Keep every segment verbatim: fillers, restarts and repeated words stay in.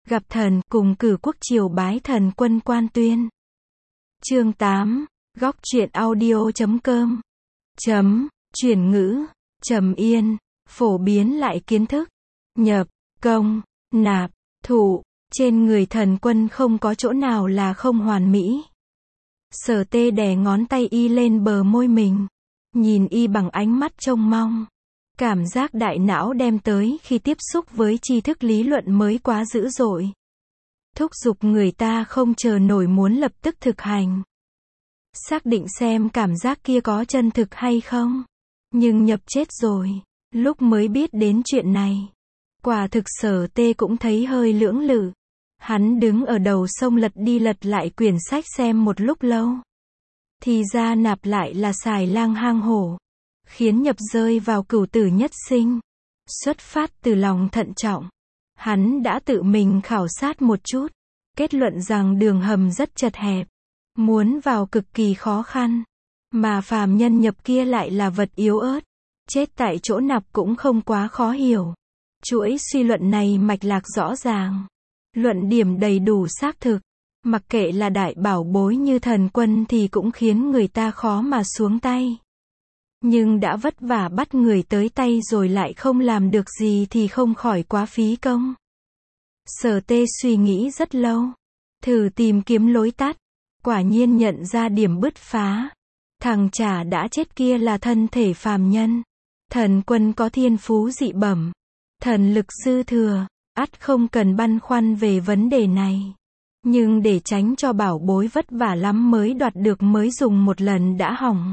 gặp thần, cùng cử quốc triều bái thần quân quan tuyên. Chương tám, góc truyện audio chấm com. Chấm, chuyển ngữ, trầm yên, phổ biến lại kiến thức. Nhập, công, nạp, thụ, trên người thần quân không có chỗ nào là không hoàn mỹ. Sở Tê đè ngón tay y lên bờ môi mình, nhìn y bằng ánh mắt trông mong. Cảm giác đại não đem tới khi tiếp xúc với tri thức lý luận mới quá dữ dội. Thúc giục người ta không chờ nổi muốn lập tức thực hành. Xác định xem cảm giác kia có chân thực hay không. Nhưng nhập chết rồi, lúc mới biết đến chuyện này. Quả thực Sở Tê cũng thấy hơi lưỡng lự. Hắn đứng ở đầu sông lật đi lật lại quyển sách xem một lúc lâu. Thì ra nạp lại là xài lang hang hổ. Khiến nhập rơi vào cửu tử nhất sinh. Xuất phát từ lòng thận trọng. Hắn đã tự mình khảo sát một chút. Kết luận rằng đường hầm rất chật hẹp. Muốn vào cực kỳ khó khăn. Mà phàm nhân nhập kia lại là vật yếu ớt. Chết tại chỗ nạp cũng không quá khó hiểu. Chuỗi suy luận này mạch lạc rõ ràng. Luận điểm đầy đủ xác thực. Mặc kệ là đại bảo bối như thần quân thì cũng khiến người ta khó mà xuống tay. Nhưng đã vất vả bắt người tới tay rồi lại không làm được gì thì không khỏi quá phí công. Sở Tê suy nghĩ rất lâu. Thử tìm kiếm lối tắt. Quả nhiên nhận ra điểm bứt phá. Thằng chả đã chết kia là thân thể phàm nhân. Thần quân có thiên phú dị bẩm. Thần lực dư thừa. Ắt không cần băn khoăn về vấn đề này. Nhưng để tránh cho bảo bối vất vả lắm mới đoạt được mới dùng một lần đã hỏng.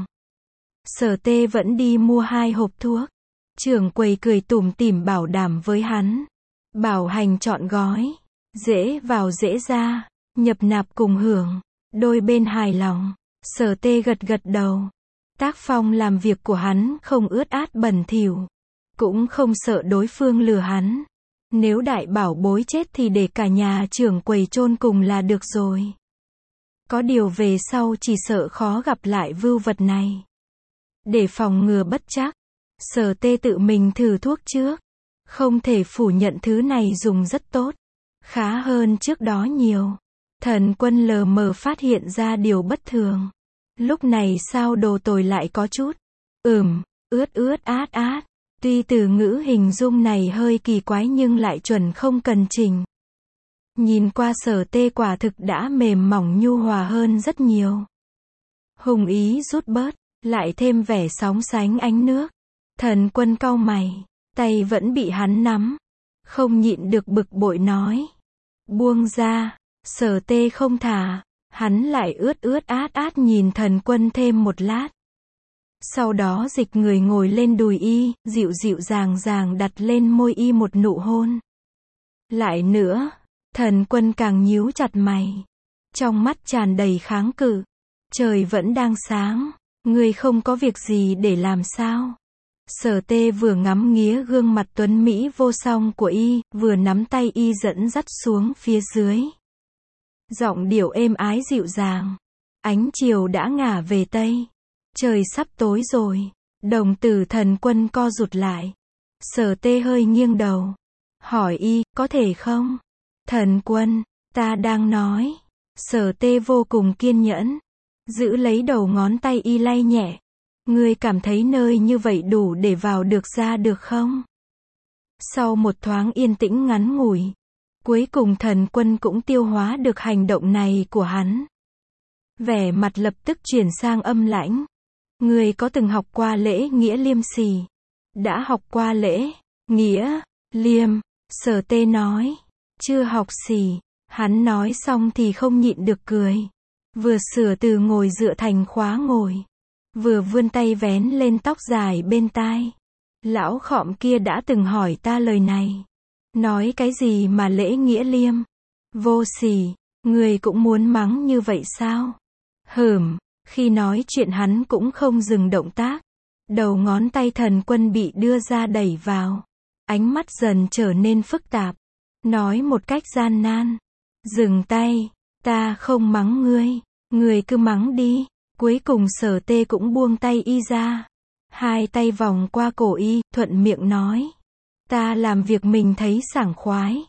Sở Tê vẫn đi mua hai hộp thuốc. Trưởng quầy cười tủm tỉm bảo đảm với hắn. Bảo hành chọn gói. Dễ vào dễ ra. Nhập nạp cùng hưởng. Đôi bên hài lòng. Sở Tê gật gật đầu. Tác phong làm việc của hắn không ướt át bẩn thỉu. Cũng không sợ đối phương lừa hắn. Nếu đại bảo bối chết thì để cả nhà trưởng quầy chôn cùng là được rồi. Có điều về sau chỉ sợ khó gặp lại vưu vật này. Để phòng ngừa bất chắc, Sở Tê tự mình thử thuốc trước. Không thể phủ nhận thứ này dùng rất tốt. Khá hơn trước đó nhiều. Thần quân lờ mờ phát hiện ra điều bất thường. Lúc này sao đồ tồi lại có chút. Ừm, ướt ướt át át. Tuy từ ngữ hình dung này hơi kỳ quái nhưng lại chuẩn không cần chỉnh. Nhìn qua Sở Tê quả thực đã mềm mỏng nhu hòa hơn rất nhiều. Hùng ý rút bớt, lại thêm vẻ sóng sánh ánh nước. Thần quân cau mày, tay vẫn bị hắn nắm. Không nhịn được bực bội nói. Buông ra, Sở Tê không thả. Hắn lại ướt ướt át át nhìn thần quân thêm một lát. Sau đó dịch người ngồi lên đùi y, dịu dịu dàng dàng đặt lên môi y một nụ hôn. Lại nữa, thần quân càng nhíu chặt mày. Trong mắt tràn đầy kháng cự. Trời vẫn đang sáng, ngươi không có việc gì để làm sao? Sở Tê vừa ngắm nghía gương mặt tuấn mỹ vô song của y, vừa nắm tay y dẫn dắt xuống phía dưới. Giọng điệu êm ái dịu dàng. Ánh chiều đã ngả về tây. Trời sắp tối rồi. Đồng tử thần quân co rụt lại. Sở Tê hơi nghiêng đầu. Hỏi y, có thể không? Thần quân, ta đang nói. Sở Tê vô cùng kiên nhẫn. Giữ lấy đầu ngón tay y lay nhẹ. Ngươi cảm thấy nơi như vậy đủ để vào được ra được không? Sau một thoáng yên tĩnh ngắn ngủi. Cuối cùng thần quân cũng tiêu hóa được hành động này của hắn. Vẻ mặt lập tức chuyển sang âm lãnh. Ngươi có từng học qua lễ nghĩa liêm sỉ? Đã học qua lễ, nghĩa, liêm, Sở Tê nói. Chưa học sỉ. Hắn nói xong thì không nhịn được cười. Vừa sửa từ ngồi dựa thành khóa ngồi. Vừa vươn tay vén lên tóc dài bên tai. Lão khọm kia đã từng hỏi ta lời này. Nói cái gì mà lễ nghĩa liêm? Vô sỉ, người cũng muốn mắng như vậy sao? Hửm, khi nói chuyện hắn cũng không dừng động tác. Đầu ngón tay thần quân bị đưa ra đẩy vào. Ánh mắt dần trở nên phức tạp. Nói một cách gian nan. Dừng tay, ta không mắng ngươi, ngươi cứ mắng đi. Cuối cùng Sở Tê cũng buông tay y ra. Hai tay vòng qua cổ y, thuận miệng nói. Ta làm việc mình thấy sảng khoái.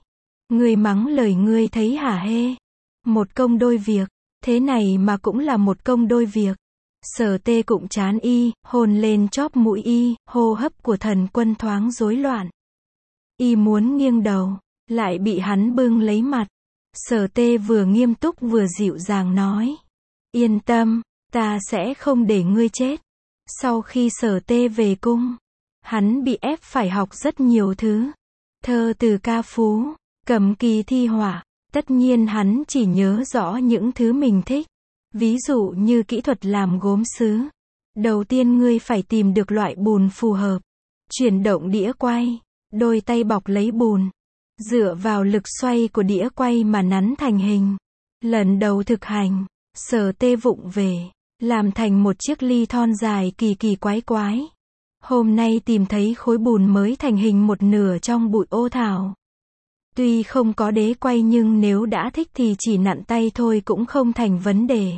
Ngươi mắng lời ngươi thấy hả hê? Một công đôi việc, thế này mà cũng là một công đôi việc. Sở tê cụng chán y, hôn lên chóp mũi y, hô hấp của Thần Quân thoáng rối loạn. Y muốn nghiêng đầu, lại bị hắn bưng lấy mặt. Sở tê vừa nghiêm túc vừa dịu dàng nói. Yên tâm, ta sẽ không để ngươi chết. Sau khi sở tê về cung, hắn bị ép phải học rất nhiều thứ. Thơ từ ca phú, cầm kỳ thi họa. Tất nhiên hắn chỉ nhớ rõ những thứ mình thích. Ví dụ như kỹ thuật làm gốm sứ. Đầu tiên ngươi phải tìm được loại bùn phù hợp. Chuyển động đĩa quay, đôi tay bọc lấy bùn. Dựa vào lực xoay của đĩa quay mà nắn thành hình. Lần đầu thực hành, sở tê vụng về, làm thành một chiếc ly thon dài kỳ kỳ quái quái. Hôm nay tìm thấy khối bùn mới thành hình một nửa trong bụi ô thảo. Tuy không có đế quay nhưng nếu đã thích thì chỉ nặn tay thôi cũng không thành vấn đề.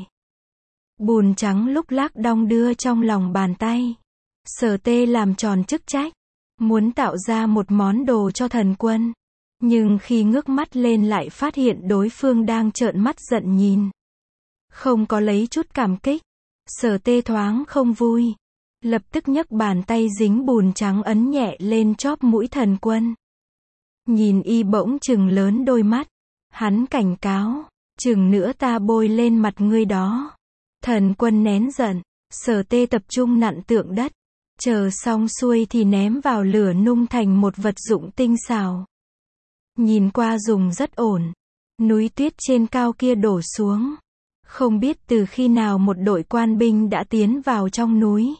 Bùn trắng lúc lác đong đưa trong lòng bàn tay. Sở tê làm tròn chức trách, muốn tạo ra một món đồ cho Thần Quân. Nhưng khi ngước mắt lên lại phát hiện đối phương đang trợn mắt giận nhìn. Không có lấy chút cảm kích. Sở tê thoáng không vui. Lập tức nhấc bàn tay dính bùn trắng ấn nhẹ lên chóp mũi Thần Quân. Nhìn y bỗng trừng lớn đôi mắt. Hắn cảnh cáo, chừng nữa ta bôi lên mặt ngươi đó. Thần Quân nén giận, sở tê tập trung nặn tượng đất. Chờ xong xuôi thì ném vào lửa nung thành một vật dụng tinh xảo. Nhìn qua dùng rất ổn. Núi tuyết trên cao kia đổ xuống. Không biết từ khi nào một đội quan binh đã tiến vào trong núi.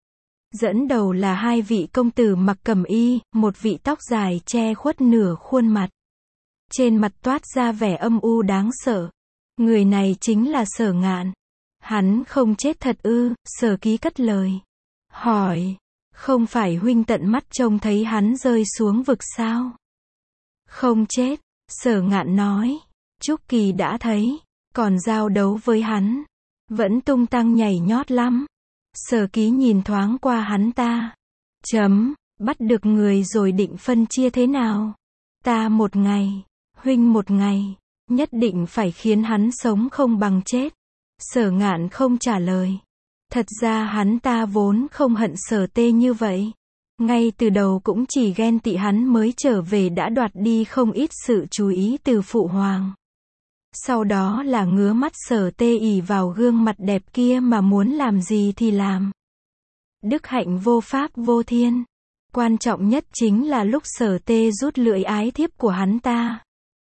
Dẫn đầu là hai vị công tử mặc cẩm y, một vị tóc dài che khuất nửa khuôn mặt. Trên mặt toát ra vẻ âm u đáng sợ. Người này chính là Sở Ngạn. Hắn không chết thật ư? Sở Ký cất lời. Hỏi, không phải huynh tận mắt trông thấy hắn rơi xuống vực sao? Không chết, Sở Ngạn nói. Trúc Kỳ đã thấy, còn giao đấu với hắn. Vẫn tung tăng nhảy nhót lắm. Sở Ký nhìn thoáng qua hắn ta. Chấm, bắt được người rồi định phân chia thế nào? Ta một ngày, huynh một ngày, nhất định phải khiến hắn sống không bằng chết. Sở Ngạn không trả lời. Thật ra hắn ta vốn không hận Sở tê như vậy. Ngay từ đầu cũng chỉ ghen tị hắn mới trở về đã đoạt đi không ít sự chú ý từ phụ hoàng. Sau đó là ngứa mắt Sở tê ỷ vào gương mặt đẹp kia mà muốn làm gì thì làm. Đức hạnh vô pháp vô thiên. Quan trọng nhất chính là lúc Sở tê rút lưỡi ái thiếp của hắn ta.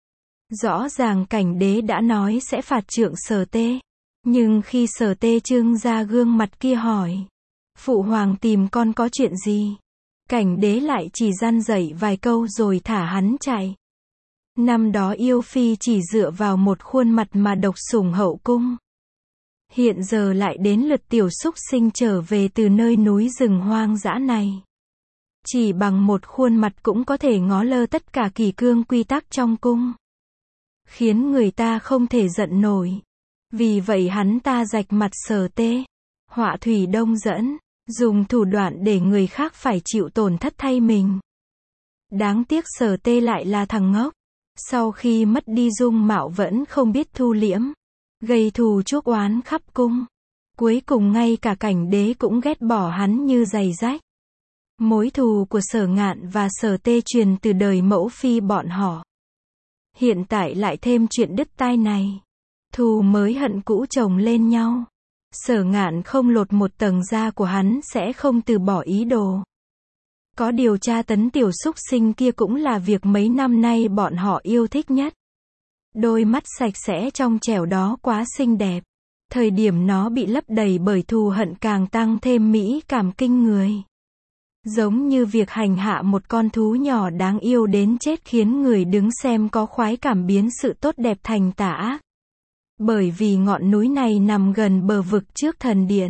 Rõ ràng Cảnh Đế đã nói sẽ phạt trượng Sở tê. Nhưng khi Sở tê trưng ra gương mặt kia hỏi. Phụ hoàng tìm con có chuyện gì? Cảnh Đế lại chỉ răn dạy vài câu rồi thả hắn chạy. Năm đó yêu phi chỉ dựa vào một khuôn mặt mà độc sủng hậu cung. Hiện giờ lại đến lượt tiểu súc sinh trở về từ nơi núi rừng hoang dã này. Chỉ bằng một khuôn mặt cũng có thể ngó lơ tất cả kỷ cương quy tắc trong cung. Khiến người ta không thể giận nổi. Vì vậy hắn ta rạch mặt Sở tê. Họa thủy đông dẫn. Dùng thủ đoạn để người khác phải chịu tổn thất thay mình. Đáng tiếc Sở tê lại là thằng ngốc. Sau khi mất đi dung mạo vẫn không biết thu liễm. Gây thù chuốc oán khắp cung. Cuối cùng ngay cả Cảnh Đế cũng ghét bỏ hắn như giày rách. Mối thù của Sở Ngạn và Sở tê truyền từ đời mẫu phi bọn họ. Hiện tại lại thêm chuyện đứt tai này. Thù mới hận cũ chồng lên nhau. Sở Ngạn không lột một tầng da của hắn sẽ không từ bỏ ý đồ. Có điều tra tấn tiểu súc sinh kia cũng là việc mấy năm nay bọn họ yêu thích nhất. Đôi mắt sạch sẽ trong trẻo đó quá xinh đẹp. Thời điểm nó bị lấp đầy bởi thù hận càng tăng thêm mỹ cảm kinh người. Giống như việc hành hạ một con thú nhỏ đáng yêu đến chết khiến người đứng xem có khoái cảm biến sự tốt đẹp thành tà ác. Bởi vì ngọn núi này nằm gần bờ vực trước thần điện.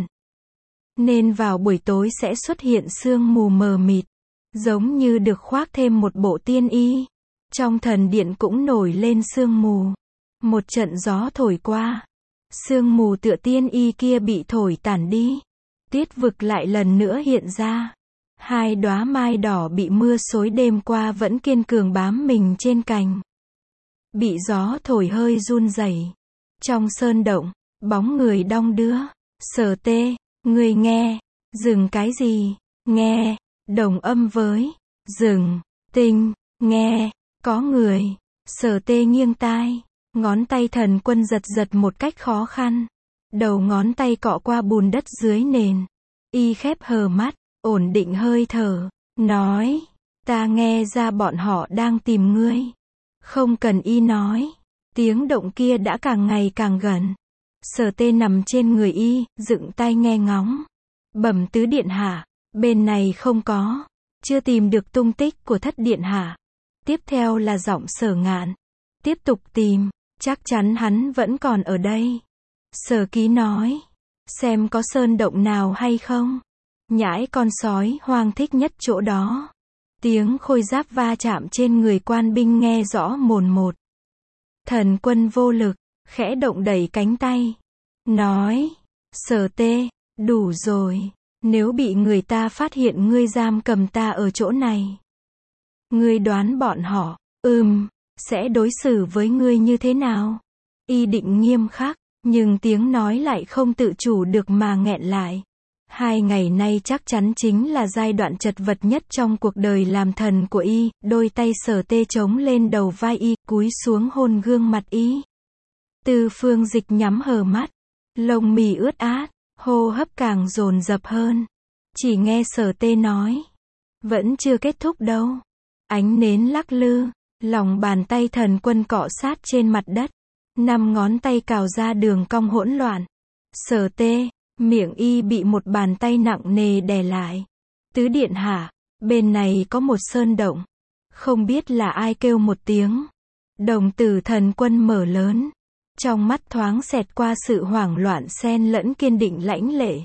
Nên vào buổi tối sẽ xuất hiện sương mù mờ mịt. Giống như được khoác thêm một bộ tiên y. Trong thần điện cũng nổi lên sương mù. Một trận gió thổi qua. Sương mù tựa tiên y kia bị thổi tản đi. Tiết vực lại lần nữa hiện ra. Hai đóa mai đỏ bị mưa xối đêm qua vẫn kiên cường bám mình trên cành. bị gió thổi hơi run rẩy. Trong sơn động, bóng người đong đưa. Sở Tê, người nghe, dừng cái gì? Nghe, đồng âm với, dừng, tinh, nghe, có người. Sở Tê nghiêng tai, ngón tay Thần Quân giật giật một cách khó khăn. Đầu ngón tay cọ qua bùn đất dưới nền. Y khép hờ mắt, ổn định hơi thở, nói, ta nghe ra bọn họ đang tìm ngươi. Không cần Y nói, tiếng động kia đã càng ngày càng gần. Sở Tê nằm trên người Y, dựng tai nghe ngóng. Bẩm tứ điện hạ, bên này không có, chưa tìm được tung tích của thất điện hạ. Tiếp theo là giọng Sở Ngạn. Tiếp tục tìm, chắc chắn hắn vẫn còn ở đây. Sở Ký nói, xem có sơn động nào hay không. Nhãi con sói hoang thích nhất chỗ đó. Tiếng khôi giáp va chạm trên người quan binh nghe rõ mồn một. Thần Quân vô lực, khẽ động đẩy cánh tay. Nói, Sở Tê, đủ rồi. Nếu bị người ta phát hiện ngươi giam cầm ta ở chỗ này, ngươi đoán bọn họ, ừm, sẽ đối xử với ngươi như thế nào? Y định nghiêm khắc, nhưng tiếng nói lại không tự chủ được mà nghẹn lại. Hai ngày nay chắc chắn chính là giai đoạn chật vật nhất trong cuộc đời làm thần của Y. Đôi tay Sở Tê chống lên đầu vai Y, cúi xuống hôn gương mặt Y. Tư Phương Dịch nhắm hờ mắt, lông mì ướt át, hô hấp càng dồn dập hơn. Chỉ nghe Sở Tê nói, vẫn chưa kết thúc đâu. Ánh nến lắc lư, lòng bàn tay Thần Quân cọ sát trên mặt đất. Năm ngón tay cào ra đường cong hỗn loạn. Sở Tê, miệng Y bị một bàn tay nặng nề đè lại. Tứ điện hạ, bên này có một sơn động. Không biết là ai kêu một tiếng. Đồng tử Thần Quân mở lớn. Trong mắt thoáng xẹt qua sự hoảng loạn xen lẫn kiên định lãnh lệ.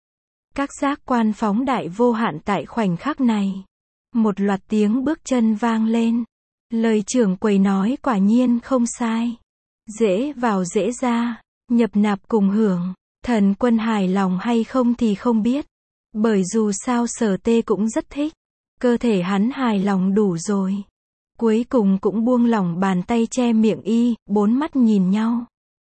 Các giác quan phóng đại vô hạn tại khoảnh khắc này. Một loạt tiếng bước chân vang lên. Lời trưởng quầy nói quả nhiên không sai. Dễ vào dễ ra, nhập nạp cùng hưởng. Thần Quân hài lòng hay không thì không biết. Bởi dù sao Sở Tê cũng rất thích. Cơ thể hắn hài lòng đủ rồi. Cuối cùng cũng buông lỏng bàn tay che miệng Y, bốn mắt nhìn nhau.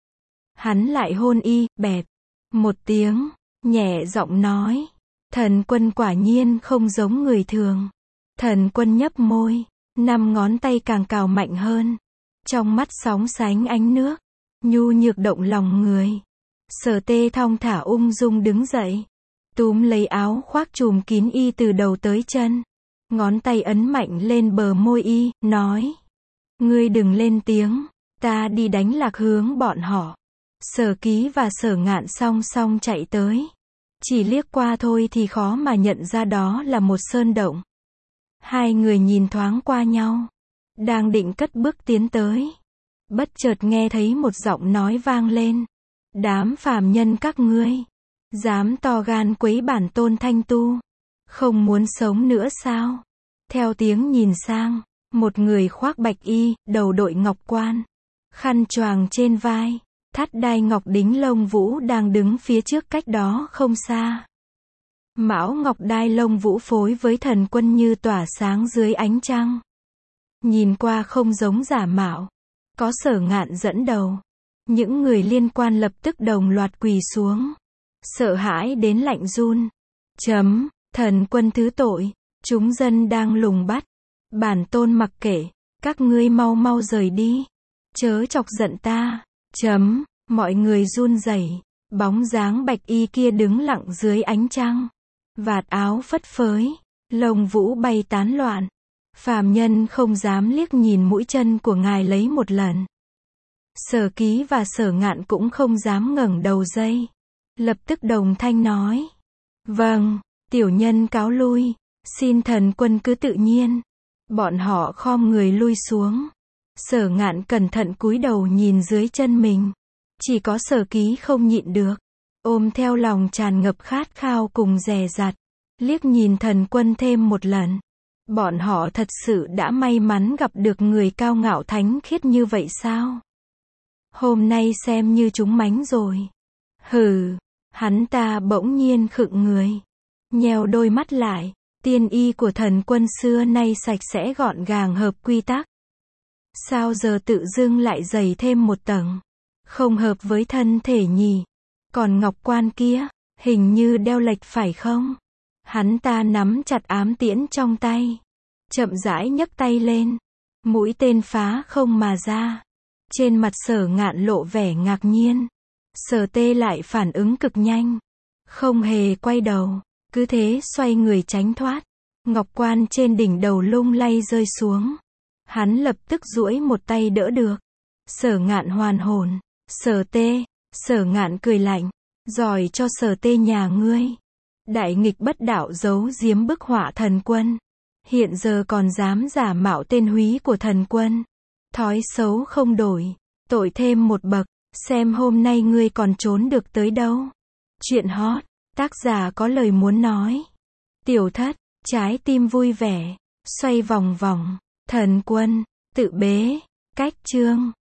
Hắn lại hôn Y, bẹp. Một tiếng, nhẹ giọng nói. Thần Quân quả nhiên không giống người thường. Thần Quân nhấp môi, năm ngón tay càng cào mạnh hơn. Trong mắt sóng sánh ánh nước, nhu nhược động lòng người. Sở Tê thong thả ung dung đứng dậy, túm lấy áo khoác trùm kín Y từ đầu tới chân. Ngón tay ấn mạnh lên bờ môi Y, nói. Ngươi đừng lên tiếng, ta đi đánh lạc hướng bọn họ. Sở Ký và Sở Ngạn song song chạy tới. Chỉ liếc qua thôi thì khó mà nhận ra đó là một sơn động. Hai người nhìn thoáng qua nhau, đang định cất bước tiến tới. Bất chợt nghe thấy một giọng nói vang lên. Đám phàm nhân các ngươi, dám to gan quấy bản tôn Thanh Tu, không muốn sống nữa sao? Theo tiếng nhìn sang, một người khoác bạch y, đầu đội ngọc quan, khăn choàng trên vai, thắt đai ngọc đính lông vũ đang đứng phía trước cách đó không xa. Mão ngọc đai lông vũ phối với Thần Quân như tỏa sáng dưới ánh trăng. Nhìn qua không giống giả mạo. Có Sở Ngạn dẫn đầu. Những người liên quan lập tức đồng loạt quỳ xuống. Sợ hãi đến lạnh run. Chấm, Thần Quân thứ tội. Chúng dân đang lùng bắt. Bản tôn mặc kệ. Các ngươi mau mau rời đi. Chớ chọc giận ta. Chấm, mọi người run rẩy. Bóng dáng bạch y kia đứng lặng dưới ánh trăng. Vạt áo phất phới. Lông vũ bay tán loạn. Phàm nhân không dám liếc nhìn mũi chân của ngài lấy một lần. Sở Ký và Sở Ngạn cũng không dám ngẩng đầu dây. Lập tức đồng thanh nói. Vâng, tiểu nhân cáo lui. Xin Thần Quân cứ tự nhiên. Bọn họ khom người lui xuống. Sở Ngạn cẩn thận cúi đầu nhìn dưới chân mình. Chỉ có Sở Ký không nhịn được. Ôm theo lòng tràn ngập khát khao cùng dè dặt. Liếc nhìn Thần Quân thêm một lần. Bọn họ thật sự đã may mắn gặp được người cao ngạo thánh khiết như vậy sao? Hôm nay xem như chúng mánh rồi. Hừ, hắn ta bỗng nhiên khựng người. Nheo đôi mắt lại, tiên y của Thần Quân xưa nay sạch sẽ gọn gàng hợp quy tắc. Sao giờ tự dưng lại dày thêm một tầng? Không hợp với thân thể nhỉ? Còn ngọc quan kia, hình như đeo lệch phải không? Hắn ta nắm chặt ám tiễn trong tay. Chậm rãi nhấc tay lên. Mũi tên phá không mà ra. Trên mặt Sở Ngạn lộ vẻ ngạc nhiên. Sở Tê lại phản ứng cực nhanh. Không hề quay đầu. Cứ thế xoay người tránh thoát. Ngọc quan trên đỉnh đầu lung lay rơi xuống. Hắn lập tức duỗi một tay đỡ được. Sở Ngạn hoàn hồn. Sở Tê. Sở Ngạn cười lạnh. Giỏi cho Sở Tê nhà ngươi. Đại nghịch bất đạo giấu giếm bức họa thần quân. Hiện giờ còn dám giả mạo tên húy của thần quân. Thói xấu không đổi. Tội thêm một bậc. Xem hôm nay ngươi còn trốn được tới đâu. Chuyện hot. Tác giả có lời muốn nói. Tiểu thất. Trái tim vui vẻ. Xoay vòng vòng. Thần quân. Tự bế. Cách chương.